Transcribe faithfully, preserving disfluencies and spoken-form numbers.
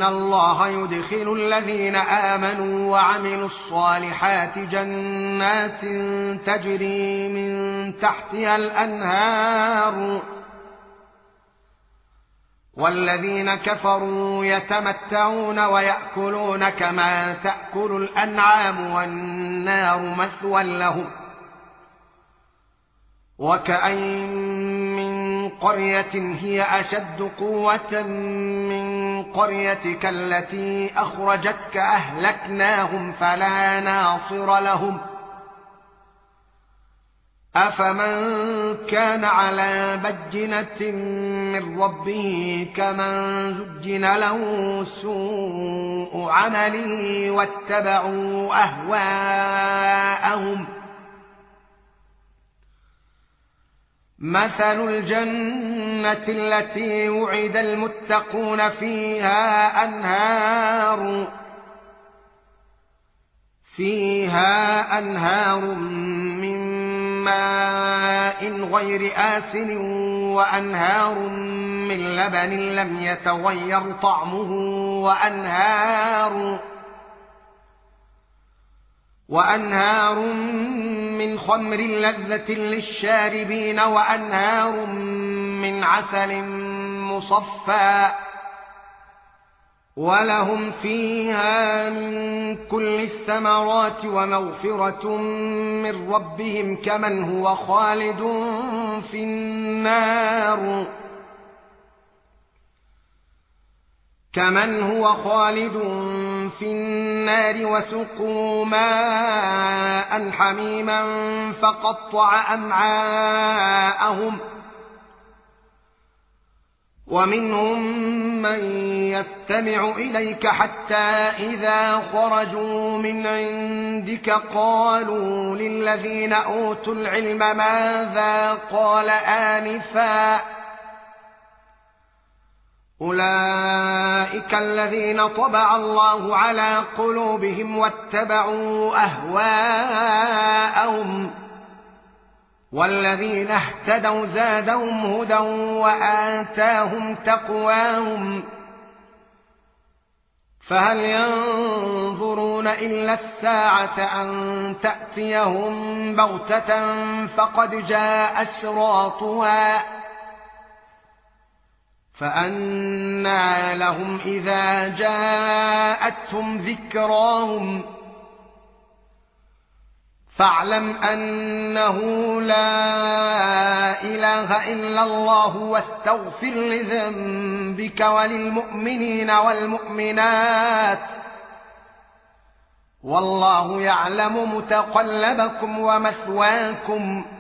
الله يدخل الذين آمنوا وعملوا الصالحات جنات تجري من تحتها الأنهار والذين كفروا يتمتعون ويأكلون كما تأكل الأنعام والنار مثوى لهم. وكأين من قرية هي أشد قوة من قريتك التي أخرجتك أهلكناهم فلا ناصر لهم. أفمن كان على بينة من ربه كمن زجن له سوء عمله واتبعوا أهواءهم. مثل الجنة التي وعد المتقون فيها أنهار فيها أنهار من ماء غير آسن وأنهار من لبن لم يتغير طعمه وأنهار وأنهار من خمر لذة للشاربين وأنهار من عسل مصفى ولهم فيها من كل الثمرات ومغفرة من ربهم كمن هو خالد في النار كمن هو خالد في النار وسقوا ماء حميما فقطع أمعاءهم. ومنهم من يستمع إليك حتى إذا خرجوا من عندك قالوا للذين أوتوا العلم ماذا قال آنفا أولئك الذين طبع الله على قلوبهم واتبعوا أهواءهم والذين اهتدوا زادهم هدى وآتاهم تقواهم فهل ينظرون إلا الساعة أن تأتيهم بغتة فقد جاء أشراطها فأنى لهم إذا جاءتهم ذكراهم فاعلم أنه لا إله إلا الله واستغفر لذنبك وللمؤمنين والمؤمنات والله يعلم متقلبكم ومثواكم